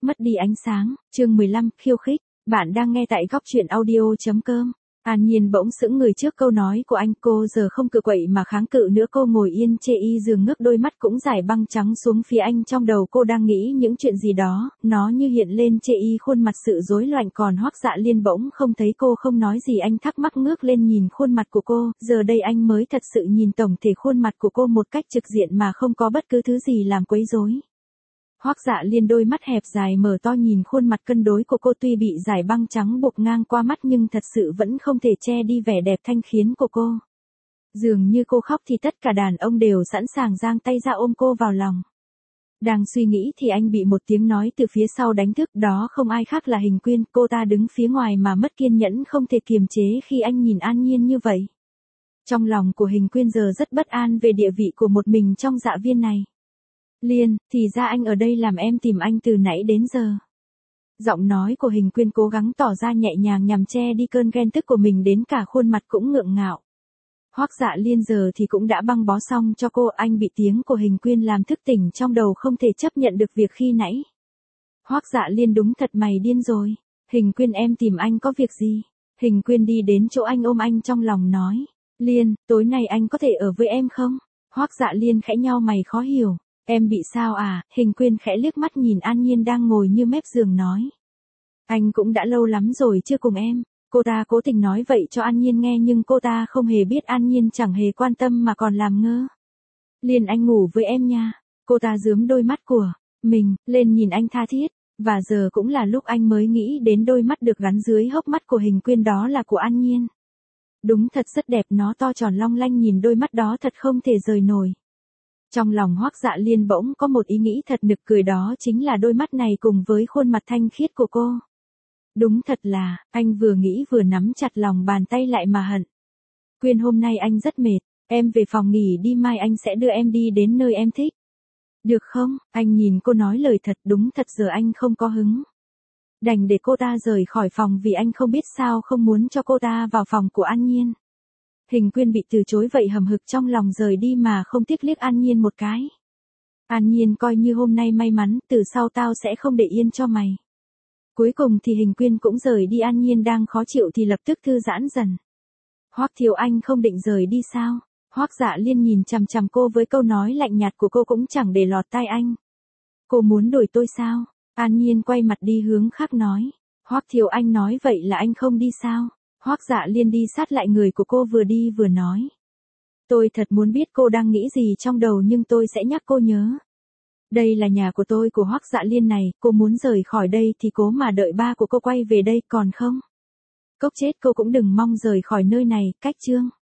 mất đi ánh sáng, chương 15, khiêu khích. Bạn đang nghe tại góc truyện audio.com. An Nhiên bỗng sững người trước câu nói của anh, cô giờ không cự quậy mà kháng cự nữa, cô ngồi yên chê y giường, ngước đôi mắt cũng dài băng trắng xuống phía anh, trong đầu cô đang nghĩ những chuyện gì đó, nó như hiện lên chê y khuôn mặt sự rối loạn, còn Hoắc Dạ Liên bỗng không thấy cô, không nói gì, anh thắc mắc ngước lên nhìn khuôn mặt của cô, giờ đây anh mới thật sự nhìn tổng thể khuôn mặt của cô một cách trực diện mà không có bất cứ thứ gì làm quấy rối. Hoắc Dạ Liên đôi mắt hẹp dài mở to nhìn khuôn mặt cân đối của cô, tuy bị dải băng trắng buộc ngang qua mắt nhưng thật sự vẫn không thể che đi vẻ đẹp thanh khiết của cô. Dường như cô khóc thì tất cả đàn ông đều sẵn sàng giang tay ra ôm cô vào lòng. Đang suy nghĩ thì anh bị một tiếng nói từ phía sau đánh thức, đó không ai khác là Hình Quyên, cô ta đứng phía ngoài mà mất kiên nhẫn không thể kiềm chế khi anh nhìn An Nhiên như vậy. Trong lòng của Hình Quyên giờ rất bất an về địa vị của một mình trong dạ viên này. Liên, thì ra anh ở đây, làm em tìm anh từ nãy đến giờ. Giọng nói của Hình Quyên cố gắng tỏ ra nhẹ nhàng nhằm che đi cơn ghen tức của mình, đến cả khuôn mặt cũng ngượng ngạo. Hoắc Dạ Liên giờ thì cũng đã băng bó xong cho cô, anh bị tiếng của Hình Quyên làm thức tỉnh trong đầu, không thể chấp nhận được việc khi nãy. Hoắc Dạ Liên, đúng thật mày điên rồi. Hình Quyên, em tìm anh có việc gì? Hình Quyên đi đến chỗ anh, ôm anh trong lòng nói. Liên, tối nay anh có thể ở với em không? Hoắc Dạ Liên khẽ nhau mày khó hiểu. Em bị sao à? Hình Quyên khẽ liếc mắt nhìn An Nhiên đang ngồi như mép giường nói. Anh cũng đã lâu lắm rồi chưa cùng em. Cô ta cố tình nói vậy cho An Nhiên nghe nhưng cô ta không hề biết An Nhiên chẳng hề quan tâm mà còn làm ngơ. Liên, anh ngủ với em nha. Cô ta rướm đôi mắt của mình lên nhìn anh tha thiết. Và giờ cũng là lúc anh mới nghĩ đến đôi mắt được gắn dưới hốc mắt của Hình Quyên, đó là của An Nhiên. Đúng thật rất đẹp, nó to tròn long lanh, nhìn đôi mắt đó thật không thể rời nổi. Trong lòng Hoắc Dạ Liên bỗng có một ý nghĩ thật nực cười, đó chính là đôi mắt này cùng với khuôn mặt thanh khiết của cô. Đúng thật là, anh vừa nghĩ vừa nắm chặt lòng bàn tay lại mà hận. Quyên, hôm nay anh rất mệt, em về phòng nghỉ đi, mai anh sẽ đưa em đi đến nơi em thích. Được không? Anh nhìn cô nói lời thật, đúng thật giờ anh không có hứng. Đành để cô ta rời khỏi phòng vì anh không biết sao không muốn cho cô ta vào phòng của An Nhiên. Hình Quyên bị từ chối vậy hầm hực trong lòng, rời đi mà không tiếc liếc An Nhiên một cái. An Nhiên, coi như hôm nay may mắn, từ sau tao sẽ không để yên cho mày. Cuối cùng thì Hình Quyên cũng rời đi. An Nhiên đang khó chịu thì lập tức thư giãn dần. Hoắc thiếu, anh không định rời đi sao? Hoắc Dạ Liên nhìn chằm chằm cô với câu nói lạnh nhạt của cô cũng chẳng để lọt tai anh. Cô muốn đuổi tôi sao? An Nhiên quay mặt đi hướng khác nói. Hoắc thiếu, anh nói vậy là anh không đi sao? Hoắc Dạ Liên đi sát lại người của cô, vừa đi vừa nói. Tôi thật muốn biết cô đang nghĩ gì trong đầu nhưng tôi sẽ nhắc cô nhớ. Đây là nhà của tôi, của Hoắc Dạ Liên này, cô muốn rời khỏi đây thì cố mà đợi ba của cô quay về đây, còn không? Cốc chết, cô cũng đừng mong rời khỏi nơi này, cách chương.